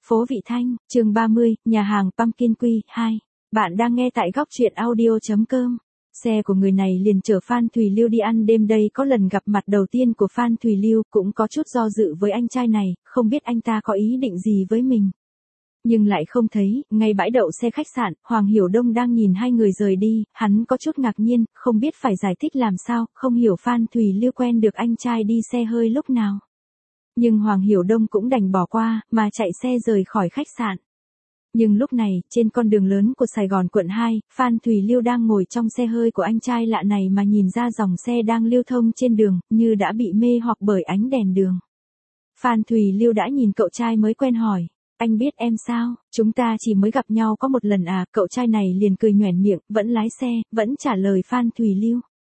Phố Vị Thanh, chương 30, nhà hàng Pumpkin Quy, 2. Bạn đang nghe tại góc truyện audio.com. Xe của người này liền chở Phan Thùy Lưu đi ăn đêm đây. Có lần gặp mặt đầu tiên của Phan Thùy Lưu, cũng có chút do dự với anh trai này, không biết anh ta có ý định gì với mình. Nhưng lại không thấy, ngay bãi đậu xe khách sạn, Hoàng Hiểu Đông đang nhìn hai người rời đi, hắn có chút ngạc nhiên, không biết phải giải thích làm sao, không hiểu Phan Thùy Lưu quen được anh trai đi xe hơi lúc nào. Nhưng Hoàng Hiểu Đông cũng đành bỏ qua, mà chạy xe rời khỏi khách sạn. Nhưng lúc này, trên con đường lớn của Sài Gòn quận 2, Phan Thùy Lưu đang ngồi trong xe hơi của anh trai lạ này mà nhìn ra dòng xe đang lưu thông trên đường, như đã bị mê hoặc bởi ánh đèn đường. Phan Thùy Lưu đã nhìn cậu trai mới quen hỏi, anh biết em sao, chúng ta chỉ mới gặp nhau có một lần à, cậu trai này liền cười nhoẻn miệng, vẫn lái xe, vẫn trả lời Phan Thùy Lưu.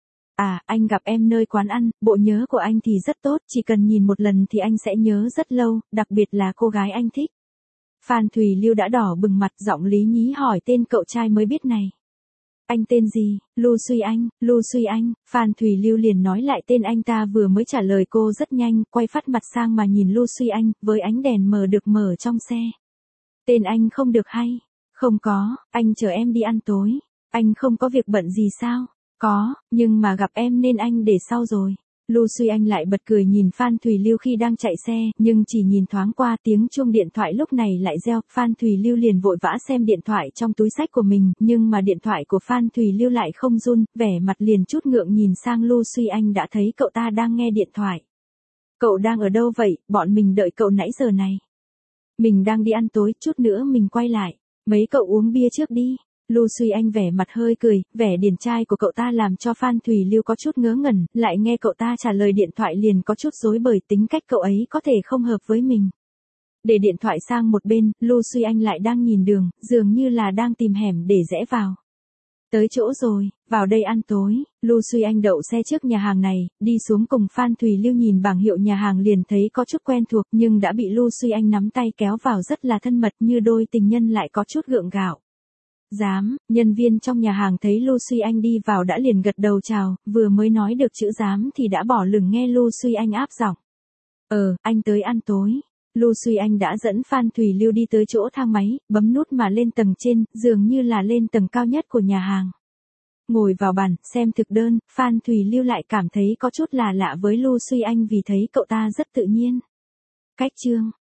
À, anh gặp em nơi quán ăn, bộ nhớ của anh thì rất tốt, chỉ cần nhìn một lần thì anh sẽ nhớ rất lâu, đặc biệt là cô gái anh thích. Phan Thùy Lưu đã đỏ bừng mặt, giọng lý nhí hỏi tên cậu trai mới biết này. Anh tên gì? Lưu Suy Anh, Lưu Suy Anh. Phan Thùy Lưu liền nói lại tên anh ta vừa mới trả lời cô rất nhanh, quay phát mặt sang mà nhìn Lưu Suy Anh, với ánh đèn mờ được mở trong xe. Tên anh không được hay? Không có, anh chờ em đi ăn tối. Anh không có việc bận gì sao? Có, nhưng mà gặp em nên anh để sau rồi. Lưu Suy Anh lại bật cười nhìn Phan Thùy Lưu khi đang chạy xe, nhưng chỉ nhìn thoáng qua, tiếng chuông điện thoại lúc này lại reo. Phan Thùy Lưu liền vội vã xem điện thoại trong túi xách của mình, nhưng mà điện thoại của Phan Thùy Lưu lại không run, vẻ mặt liền chút ngượng nhìn sang Lưu Suy Anh, đã thấy cậu ta đang nghe điện thoại. Cậu đang ở đâu vậy, bọn mình đợi cậu nãy giờ này. Mình đang đi ăn tối, chút nữa mình quay lại. Mấy cậu uống bia trước đi. Lưu Suy Anh vẻ mặt hơi cười, vẻ điển trai của cậu ta làm cho Phan Thùy Lưu có chút ngớ ngẩn, lại nghe cậu ta trả lời điện thoại liền có chút rối bời, tính cách cậu ấy có thể không hợp với mình. Để điện thoại sang một bên, Lưu Suy Anh lại đang nhìn đường, dường như là đang tìm hẻm để rẽ vào. Tới chỗ rồi, vào đây ăn tối. Lưu Suy Anh đậu xe trước nhà hàng này, đi xuống cùng Phan Thùy Lưu nhìn bảng hiệu nhà hàng liền thấy có chút quen thuộc, nhưng đã bị Lưu Suy Anh nắm tay kéo vào rất là thân mật, như đôi tình nhân lại có chút gượng gạo. Dám, nhân viên trong nhà hàng thấy Lưu Suy Anh đi vào đã liền gật đầu chào, vừa mới nói được chữ dám thì đã bỏ lửng nghe Lưu Suy Anh áp giọng. Anh tới ăn tối. Lưu Suy Anh đã dẫn Phan Thùy Lưu đi tới chỗ thang máy, bấm nút mà lên tầng trên, dường như là lên tầng cao nhất của nhà hàng. Ngồi vào bàn, xem thực đơn, Phan Thùy Lưu lại cảm thấy có chút là lạ với Lưu Suy Anh vì thấy cậu ta rất tự nhiên. Cách chương,